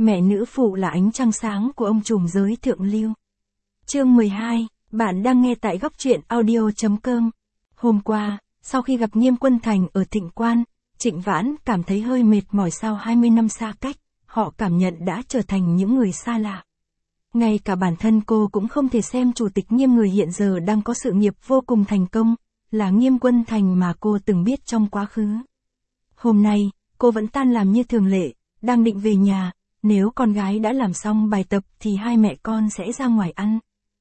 Mẹ nữ phụ là ánh trăng sáng của ông trùm giới thượng lưu. Chương 12, bạn đang nghe tại góc truyện audio.com. Hôm qua, sau khi gặp Nghiêm Quân Thành ở Thịnh Quan, Trịnh Vãn cảm thấy hơi mệt mỏi sau 20 năm xa cách, họ cảm nhận đã trở thành những người xa lạ. Ngay cả bản thân cô cũng không thể xem Chủ tịch Nghiêm người hiện giờ đang có sự nghiệp vô cùng thành công, là Nghiêm Quân Thành mà cô từng biết trong quá khứ. Hôm nay, cô vẫn tan làm như thường lệ, đang định về nhà, nếu con gái đã làm xong bài tập thì hai mẹ con sẽ ra ngoài ăn.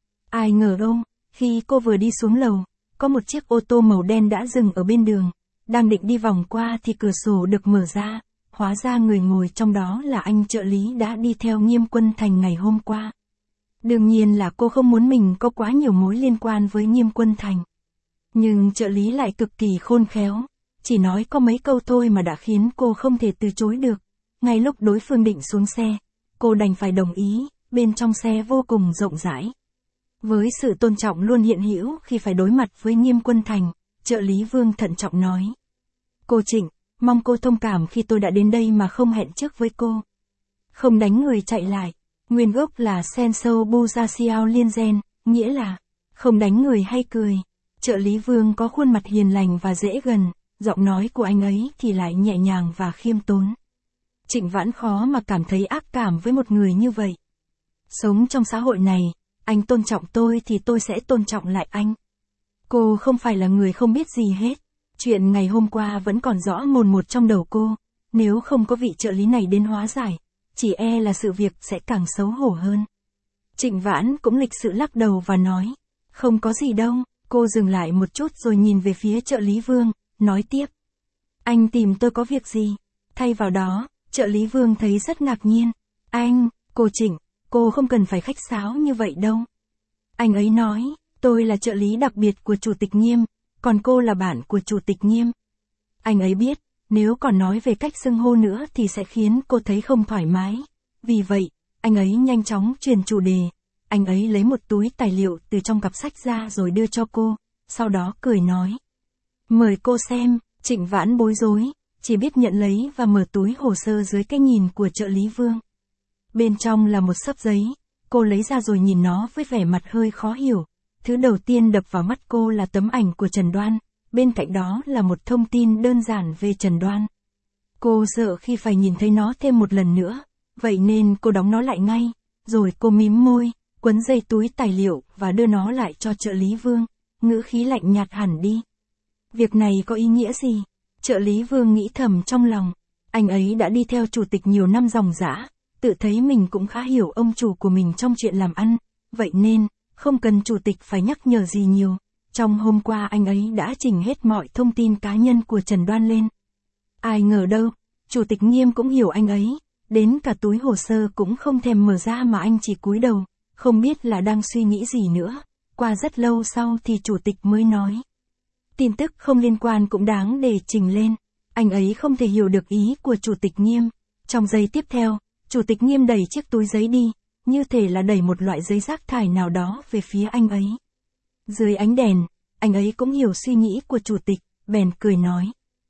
Ai ngờ đâu, khi cô vừa đi xuống lầu, có một chiếc ô tô màu đen đã dừng ở bên đường, đang định đi vòng qua thì cửa sổ được mở ra, hóa ra người ngồi trong đó là anh trợ lý đã đi theo Nghiêm Quân Thành ngày hôm qua. Đương nhiên là cô không muốn mình có quá nhiều mối liên quan với Nghiêm Quân Thành. Nhưng trợ lý lại cực kỳ khôn khéo, chỉ nói có mấy câu thôi mà đã khiến cô không thể từ chối được. Ngay lúc đối phương định xuống xe, cô đành phải đồng ý, bên trong xe vô cùng rộng rãi. Với sự tôn trọng luôn hiện hữu khi phải đối mặt với Nghiêm Quân Thành, trợ lý Vương thận trọng nói. Cô Trịnh, mong cô thông cảm khi tôi đã đến đây mà không hẹn trước với cô. Không đánh người chạy lại, nguyên gốc là Senso Bu Gia Xiao Liên Gen, nghĩa là không đánh người hay cười. Trợ lý Vương có khuôn mặt hiền lành và dễ gần, giọng nói của anh ấy thì lại nhẹ nhàng và khiêm tốn. Trịnh Vãn khó mà cảm thấy ác cảm với một người như vậy. Sống trong xã hội này, anh tôn trọng tôi thì tôi sẽ tôn trọng lại anh. Cô không phải là người không biết gì hết. Chuyện ngày hôm qua vẫn còn rõ mồn một trong đầu cô. Nếu không có vị trợ lý này đến hóa giải, chỉ e là sự việc sẽ càng xấu hổ hơn. Trịnh Vãn cũng lịch sự lắc đầu và nói. Không có gì đâu. Cô dừng lại một chút rồi nhìn về phía trợ lý Vương, nói tiếp. Anh tìm tôi có việc gì? Thay vào đó, trợ lý Vương thấy rất ngạc nhiên. Anh, cô Trịnh, cô không cần phải khách sáo như vậy đâu. Anh ấy nói, tôi là trợ lý đặc biệt của Chủ tịch Nghiêm, còn cô là bạn của Chủ tịch Nghiêm. Anh ấy biết, nếu còn nói về cách xưng hô nữa thì sẽ khiến cô thấy không thoải mái. Vì vậy, anh ấy nhanh chóng chuyển chủ đề. Anh ấy lấy một túi tài liệu từ trong cặp sách ra rồi đưa cho cô, sau đó cười nói. Mời cô xem. Trịnh Vãn bối rối, chỉ biết nhận lấy và mở túi hồ sơ dưới cái nhìn của trợ lý Vương. Bên trong là một xấp giấy, cô lấy ra rồi nhìn nó với vẻ mặt hơi khó hiểu. Thứ đầu tiên đập vào mắt cô là tấm ảnh của Trần Đoan, bên cạnh đó là một thông tin đơn giản về Trần Đoan. Cô sợ khi phải nhìn thấy nó thêm một lần nữa, vậy nên cô đóng nó lại ngay, rồi cô mím môi, quấn dây túi tài liệu và đưa nó lại cho trợ lý Vương, ngữ khí lạnh nhạt hẳn đi. Việc này có ý nghĩa gì? Trợ lý Vương nghĩ thầm trong lòng, anh ấy đã đi theo chủ tịch nhiều năm ròng rã, tự thấy mình cũng khá hiểu ông chủ của mình trong chuyện làm ăn, vậy nên, không cần chủ tịch phải nhắc nhở gì nhiều. Trong hôm qua anh ấy đã chỉnh hết mọi thông tin cá nhân của Trần Đoan lên. Ai ngờ đâu, Chủ tịch Nghiêm cũng hiểu anh ấy, đến cả túi hồ sơ cũng không thèm mở ra mà anh chỉ cúi đầu, không biết là đang suy nghĩ gì nữa. Qua rất lâu sau thì chủ tịch mới nói. Tin tức không liên quan cũng đáng để trình lên. Anh ấy không thể hiểu được ý của Chủ tịch Nghiêm. Trong giây tiếp theo, Chủ tịch Nghiêm đẩy chiếc túi giấy đi, như thể là đẩy một loại giấy rác thải nào đó về phía anh ấy. Dưới ánh đèn, anh ấy cũng hiểu suy nghĩ của chủ tịch, bèn cười nói.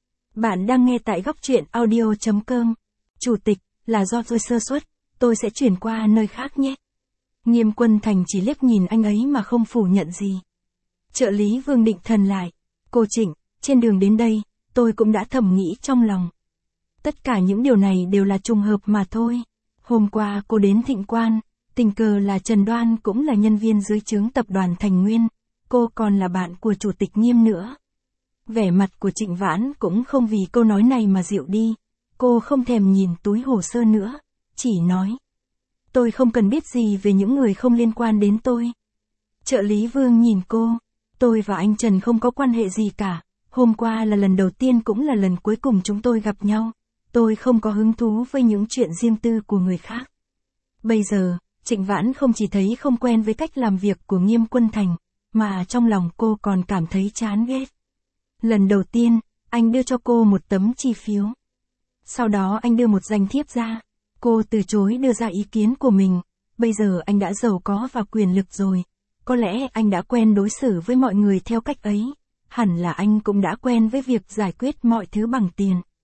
Bạn đang nghe tại góc truyện audio.com. Chủ tịch, là do tôi sơ suất, tôi sẽ chuyển qua nơi khác nhé. Nghiêm Quân Thành chỉ liếc nhìn anh ấy mà không phủ nhận gì. Trợ lý Vương định thần lại. Cô Trịnh, trên đường đến đây, tôi cũng đã thầm nghĩ trong lòng. Tất cả những điều này đều là trùng hợp mà thôi. Hôm qua cô đến Thịnh Quan, tình cờ là Trần Đoan cũng là nhân viên dưới trướng tập đoàn Thành Nguyên, cô còn là bạn của Chủ tịch Nghiêm nữa. Vẻ mặt của Trịnh Vãn cũng không vì câu nói này mà dịu đi, cô không thèm nhìn túi hồ sơ nữa, chỉ nói. Tôi không cần biết gì về những người không liên quan đến tôi. Trợ lý Vương nhìn cô, tôi và anh Trần không có quan hệ gì cả, hôm qua là lần đầu tiên cũng là lần cuối cùng chúng tôi gặp nhau, tôi không có hứng thú với những chuyện riêng tư của người khác. Bây giờ, Trịnh Vãn không chỉ thấy không quen với cách làm việc của Nghiêm Quân Thành, mà trong lòng cô còn cảm thấy chán ghét. Lần đầu tiên, anh đưa cho cô một tấm chi phiếu. Sau đó anh đưa một danh thiếp ra. Cô từ chối đưa ra ý kiến của mình. Bây giờ anh đã giàu có và quyền lực rồi. Có lẽ anh đã quen đối xử với mọi người theo cách ấy. Hẳn là anh cũng đã quen với việc giải quyết mọi thứ bằng tiền.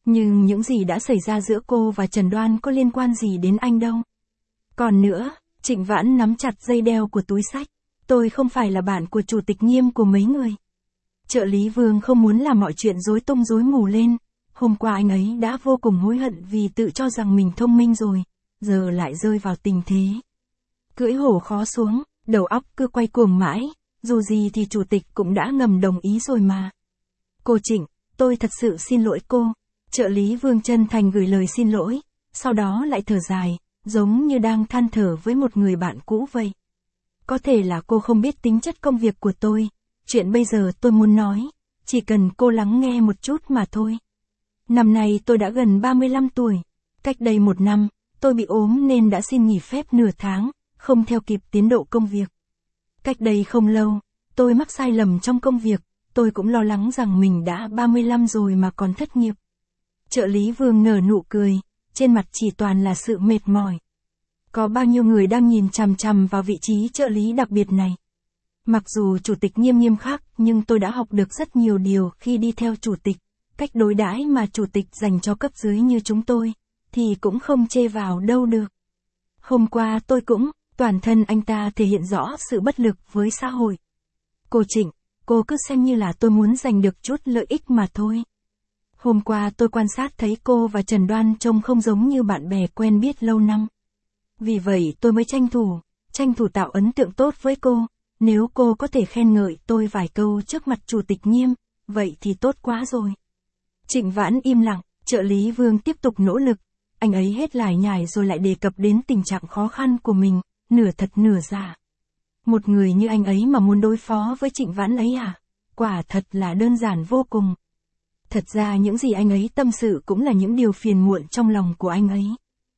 Nhưng những gì đã xảy ra giữa cô và Trần Đoan có liên quan gì đến anh đâu. Còn nữa, Trịnh Vãn nắm chặt dây đeo của túi xách. Tôi không phải là bạn của chủ tịch Nghiêm của mấy người. Trợ lý Vương không muốn làm mọi chuyện rối tung rối mù lên. Hôm qua anh ấy đã vô cùng hối hận vì tự cho rằng mình thông minh rồi, giờ lại rơi vào tình thế cưỡi hổ khó xuống, đầu óc cứ quay cuồng mãi, dù gì thì chủ tịch cũng đã ngầm đồng ý rồi mà. Cô Trịnh, tôi thật sự xin lỗi cô. Trợ lý Vương chân thành gửi lời xin lỗi, sau đó lại thở dài, giống như đang than thở với một người bạn cũ vậy. Có thể là cô không biết tính chất công việc của tôi, chuyện bây giờ tôi muốn nói, chỉ cần cô lắng nghe một chút mà thôi. Năm nay tôi đã gần 35 tuổi, cách đây 1 năm, tôi bị ốm nên đã xin nghỉ phép nửa tháng, không theo kịp tiến độ công việc. Cách đây không lâu, tôi mắc sai lầm trong công việc, tôi cũng lo lắng rằng mình đã 35 rồi mà còn thất nghiệp. Trợ lý Vương nở nụ cười, trên mặt chỉ toàn là sự mệt mỏi. Có bao nhiêu người đang nhìn chằm chằm vào vị trí trợ lý đặc biệt này. Mặc dù chủ tịch nghiêm khắc, nhưng tôi đã học được rất nhiều điều khi đi theo chủ tịch. Cách đối đãi mà chủ tịch dành cho cấp dưới như chúng tôi, thì cũng không chê vào đâu được. Hôm qua tôi cũng, toàn thân anh ta thể hiện rõ sự bất lực với xã hội. Cô Trịnh, cô cứ xem như là tôi muốn giành được chút lợi ích mà thôi. Hôm qua tôi quan sát thấy cô và Trần Đoan trông không giống như bạn bè quen biết lâu năm. Vì vậy tôi mới tranh thủ tạo ấn tượng tốt với cô. Nếu cô có thể khen ngợi tôi vài câu trước mặt chủ tịch Nghiêm, vậy thì tốt quá rồi. Trịnh Vãn im lặng, trợ lý Vương tiếp tục nỗ lực. Anh ấy hết lải nhải rồi lại đề cập đến tình trạng khó khăn của mình, nửa thật nửa giả. Một người như anh ấy mà muốn đối phó với Trịnh Vãn ấy à? Quả thật là đơn giản vô cùng. Thật ra những gì anh ấy tâm sự cũng là những điều phiền muộn trong lòng của anh ấy.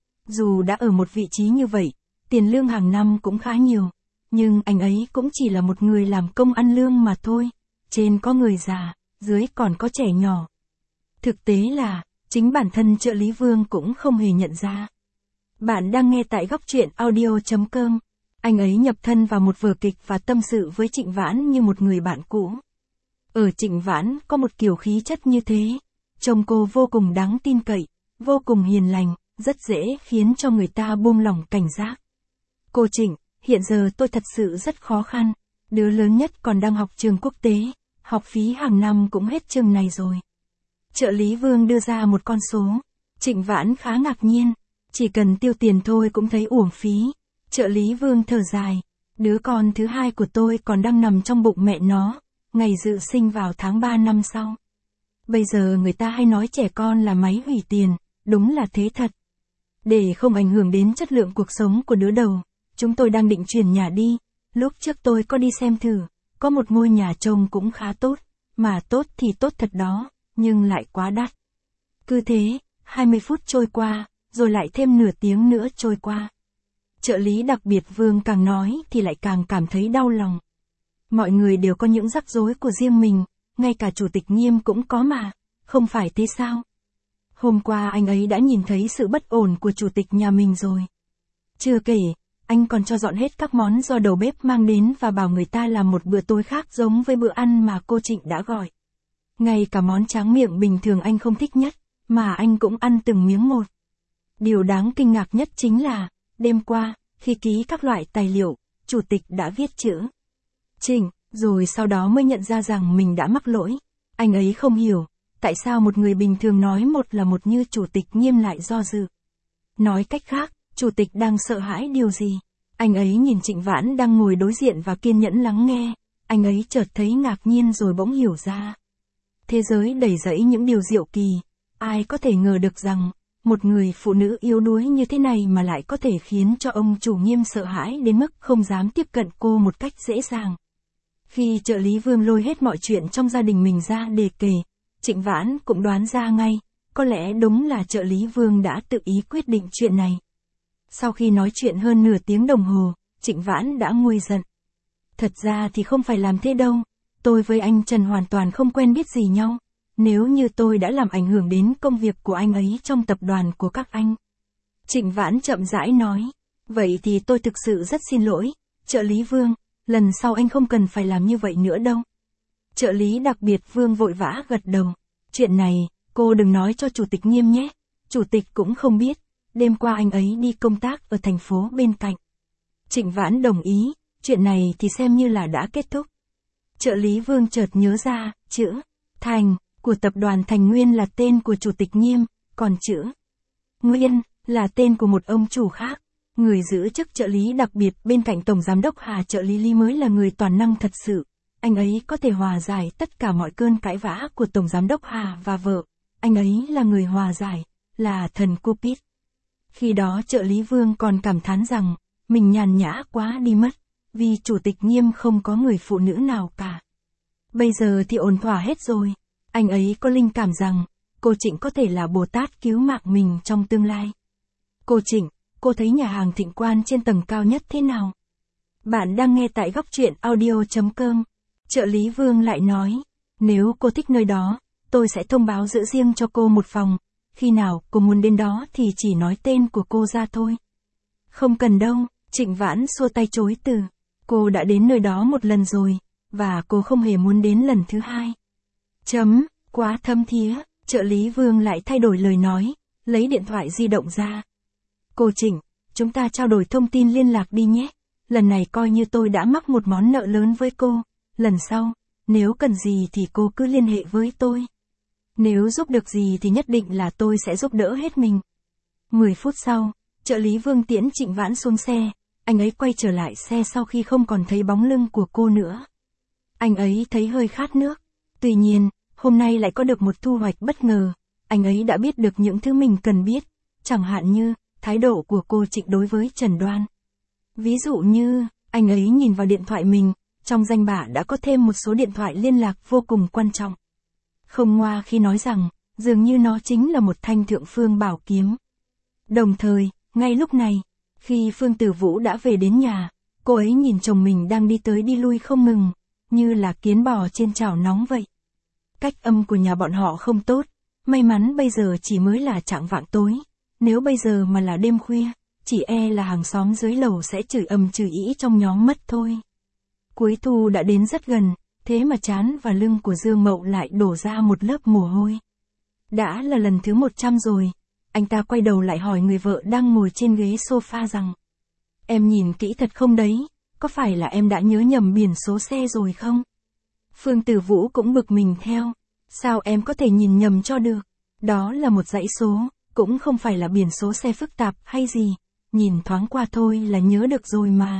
Dù đã ở một vị trí như vậy, tiền lương hàng năm cũng khá nhiều, nhưng anh ấy cũng chỉ là một người làm công ăn lương mà thôi. Trên có người già, dưới còn có trẻ nhỏ. Thực tế là, chính bản thân trợ lý Vương cũng không hề nhận ra. Bạn đang nghe tại góc truyện audio.com. Anh ấy nhập thân vào một vở kịch và tâm sự với Trịnh Vãn như một người bạn cũ. Ở Trịnh Vãn có một kiểu khí chất như thế. Trông cô vô cùng đáng tin cậy, vô cùng hiền lành, rất dễ khiến cho người ta buông lỏng cảnh giác. Cô Trịnh, hiện giờ tôi thật sự rất khó khăn. Đứa lớn nhất còn đang học trường quốc tế, học phí hàng năm cũng hết chừng này rồi. Trợ lý Vương đưa ra một con số. Trịnh Vãn khá ngạc nhiên, chỉ cần tiêu tiền thôi cũng thấy uổng phí. Trợ lý Vương thở dài, đứa con thứ hai của tôi còn đang nằm trong bụng mẹ nó, ngày dự sinh vào tháng 3 năm sau. Bây giờ người ta hay nói trẻ con là máy hủy tiền, đúng là thế thật. Để không ảnh hưởng đến chất lượng cuộc sống của đứa đầu, chúng tôi đang định chuyển nhà đi. Lúc trước tôi có đi xem thử, có một ngôi nhà trông cũng khá tốt, mà tốt thì tốt thật đó, nhưng lại quá đắt. Cứ thế, 20 phút trôi qua, rồi lại thêm nửa tiếng nữa trôi qua. Trợ lý đặc biệt Vương càng nói thì lại càng cảm thấy đau lòng. Mọi người đều có những rắc rối của riêng mình, ngay cả chủ tịch Nghiêm cũng có mà, không phải thế sao? Hôm qua anh ấy đã nhìn thấy sự bất ổn của chủ tịch nhà mình rồi. Chưa kể, anh còn cho dọn hết các món do đầu bếp mang đến và bảo người ta làm một bữa tối khác giống với bữa ăn mà cô Trịnh đã gọi. Ngay cả món tráng miệng bình thường anh không thích nhất, mà anh cũng ăn từng miếng một. Điều đáng kinh ngạc nhất chính là, đêm qua, khi ký các loại tài liệu, chủ tịch đã viết chữ Trịnh, rồi sau đó mới nhận ra rằng mình đã mắc lỗi. Anh ấy không hiểu, tại sao một người bình thường nói một là một như chủ tịch Nghiêm lại do dự. Nói cách khác, chủ tịch đang sợ hãi điều gì? Anh ấy nhìn Trịnh Vãn đang ngồi đối diện và kiên nhẫn lắng nghe, anh ấy chợt thấy ngạc nhiên rồi bỗng hiểu ra. Thế giới đầy rẫy những điều diệu kỳ, ai có thể ngờ được rằng, một người phụ nữ yếu đuối như thế này mà lại có thể khiến cho ông chủ Nghiêm sợ hãi đến mức không dám tiếp cận cô một cách dễ dàng. Khi trợ lý Vương lôi hết mọi chuyện trong gia đình mình ra để kể, Trịnh Vãn cũng đoán ra ngay, có lẽ đúng là trợ lý Vương đã tự ý quyết định chuyện này. Sau khi nói chuyện hơn nửa tiếng đồng hồ, Trịnh Vãn đã nguôi giận. Thật ra thì không phải làm thế đâu, tôi với anh Trần hoàn toàn không quen biết gì nhau. Nếu như tôi đã làm ảnh hưởng đến công việc của anh ấy trong tập đoàn của các anh. Trịnh Vãn chậm rãi nói, vậy thì tôi thực sự rất xin lỗi, trợ lý Vương, lần sau anh không cần phải làm như vậy nữa đâu. Trợ lý đặc biệt Vương vội vã gật đầu, chuyện này, cô đừng nói cho chủ tịch Nghiêm nhé, chủ tịch cũng không biết, đêm qua anh ấy đi công tác ở thành phố bên cạnh. Trịnh Vãn đồng ý, chuyện này thì xem như là đã kết thúc. Trợ lý Vương chợt nhớ ra, chữ Thành của tập đoàn Thành Nguyên là tên của chủ tịch Nghiêm, còn chữ Nguyên là tên của một ông chủ khác. Người giữ chức trợ lý đặc biệt bên cạnh Tổng Giám đốc Hà, trợ lý Lý mới là người toàn năng thật sự. Anh ấy có thể hòa giải tất cả mọi cơn cãi vã của Tổng Giám đốc Hà và vợ. Anh ấy là người hòa giải, là thần Cupid. Khi đó trợ lý Vương còn cảm thán rằng, mình nhàn nhã quá đi mất, vì chủ tịch Nghiêm không có người phụ nữ nào cả. Bây giờ thì ổn thỏa hết rồi. Anh ấy có linh cảm rằng, cô Trịnh có thể là Bồ Tát cứu mạng mình trong tương lai. Cô Trịnh, cô thấy nhà hàng Thịnh Quan trên tầng cao nhất thế nào? Bạn đang nghe tại góc truyện audio.com. Trợ lý Vương lại nói, nếu cô thích nơi đó, tôi sẽ thông báo giữ riêng cho cô một phòng. Khi nào cô muốn đến đó thì chỉ nói tên của cô ra thôi. Không cần đâu, Trịnh Vãn xua tay chối từ. Cô đã đến nơi đó một lần rồi, và cô không hề muốn đến lần thứ hai. Quá thâm thía, trợ lý Vương lại thay đổi lời nói, lấy điện thoại di động ra. Cô Trịnh, chúng ta trao đổi thông tin liên lạc đi nhé. Lần này coi như tôi đã mắc một món nợ lớn với cô. Lần sau, nếu cần gì thì cô cứ liên hệ với tôi. Nếu giúp được gì thì nhất định là tôi sẽ giúp đỡ hết mình. 10 phút sau, trợ lý Vương tiễn Trịnh Vãn xuống xe. Anh ấy quay trở lại xe sau khi không còn thấy bóng lưng của cô nữa. Anh ấy thấy hơi khát nước. Tuy nhiên, hôm nay lại có được một thu hoạch bất ngờ. Anh ấy đã biết được những thứ mình cần biết. Chẳng hạn như, thái độ của cô Trịnh đối với Trần Đoan. Ví dụ như, anh ấy nhìn vào điện thoại mình, trong danh bạ đã có thêm một số điện thoại liên lạc vô cùng quan trọng. Không ngoa khi nói rằng, dường như nó chính là một thanh thượng phương bảo kiếm. Đồng thời, ngay lúc này, khi Phương Tử Vũ đã về đến nhà, cô ấy nhìn chồng mình đang đi tới đi lui không ngừng, như là kiến bò trên chảo nóng vậy. Cách âm của nhà bọn họ không tốt, may mắn bây giờ chỉ mới là chạng vạng tối. Nếu bây giờ mà là đêm khuya, chỉ e là hàng xóm dưới lầu sẽ chửi ầm chửi ĩ trong nhóm mất thôi. Cuối thu đã đến rất gần, thế mà trán và lưng của Dương Mậu lại đổ ra một lớp mồ hôi. Đã là lần thứ 100 rồi, anh ta quay đầu lại hỏi người vợ đang ngồi trên ghế sofa rằng, em nhìn kỹ thật không đấy, có phải là em đã nhớ nhầm biển số xe rồi không? Phương Tử Vũ cũng bực mình theo, sao em có thể nhìn nhầm cho được, đó là một dãy số, cũng không phải là biển số xe phức tạp hay gì, nhìn thoáng qua thôi là nhớ được rồi mà.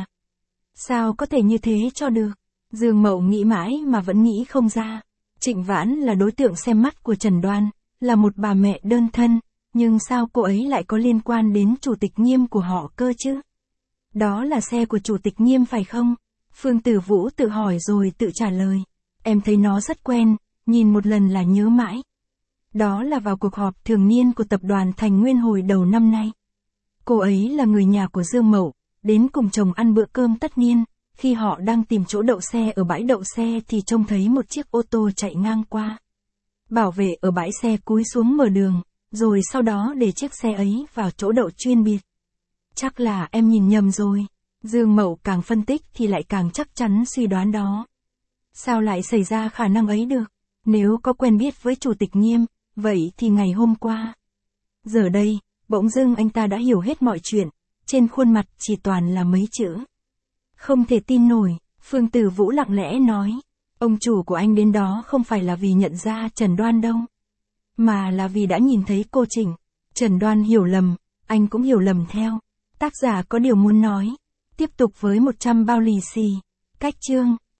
Sao có thể như thế cho được? Dương Mậu nghĩ mãi mà vẫn nghĩ không ra. Trịnh Vãn là đối tượng xem mắt của Trần Đoan, là một bà mẹ đơn thân, nhưng sao cô ấy lại có liên quan đến chủ tịch Nghiêm của họ cơ chứ? Đó là xe của chủ tịch Nghiêm phải không? Phương Tử Vũ tự hỏi rồi tự trả lời. Em thấy nó rất quen, nhìn một lần là nhớ mãi. Đó là vào cuộc họp thường niên của tập đoàn Thành Nguyên hồi đầu năm nay. Cô ấy là người nhà của Dương Mậu, đến cùng chồng ăn bữa cơm tất niên. Khi họ đang tìm chỗ đậu xe ở bãi đậu xe thì trông thấy một chiếc ô tô chạy ngang qua. Bảo vệ ở bãi xe cúi xuống mở đường, rồi sau đó để chiếc xe ấy vào chỗ đậu chuyên biệt. Chắc là em nhìn nhầm rồi. Dương Mậu càng phân tích thì lại càng chắc chắn suy đoán đó. Sao lại xảy ra khả năng ấy được? Nếu có quen biết với chủ tịch Nghiêm, vậy thì ngày hôm qua. Giờ đây, bỗng dưng anh ta đã hiểu hết mọi chuyện, trên khuôn mặt chỉ toàn là mấy chữ. Không thể tin nổi, Phương Tử Vũ lặng lẽ nói, ông chủ của anh đến đó không phải là vì nhận ra Trần Đoan đâu, mà là vì đã nhìn thấy cô Trịnh. Trần Đoan hiểu lầm, anh cũng hiểu lầm theo. Tác giả có điều muốn nói, tiếp tục với 100 bao lì xì. Cách chương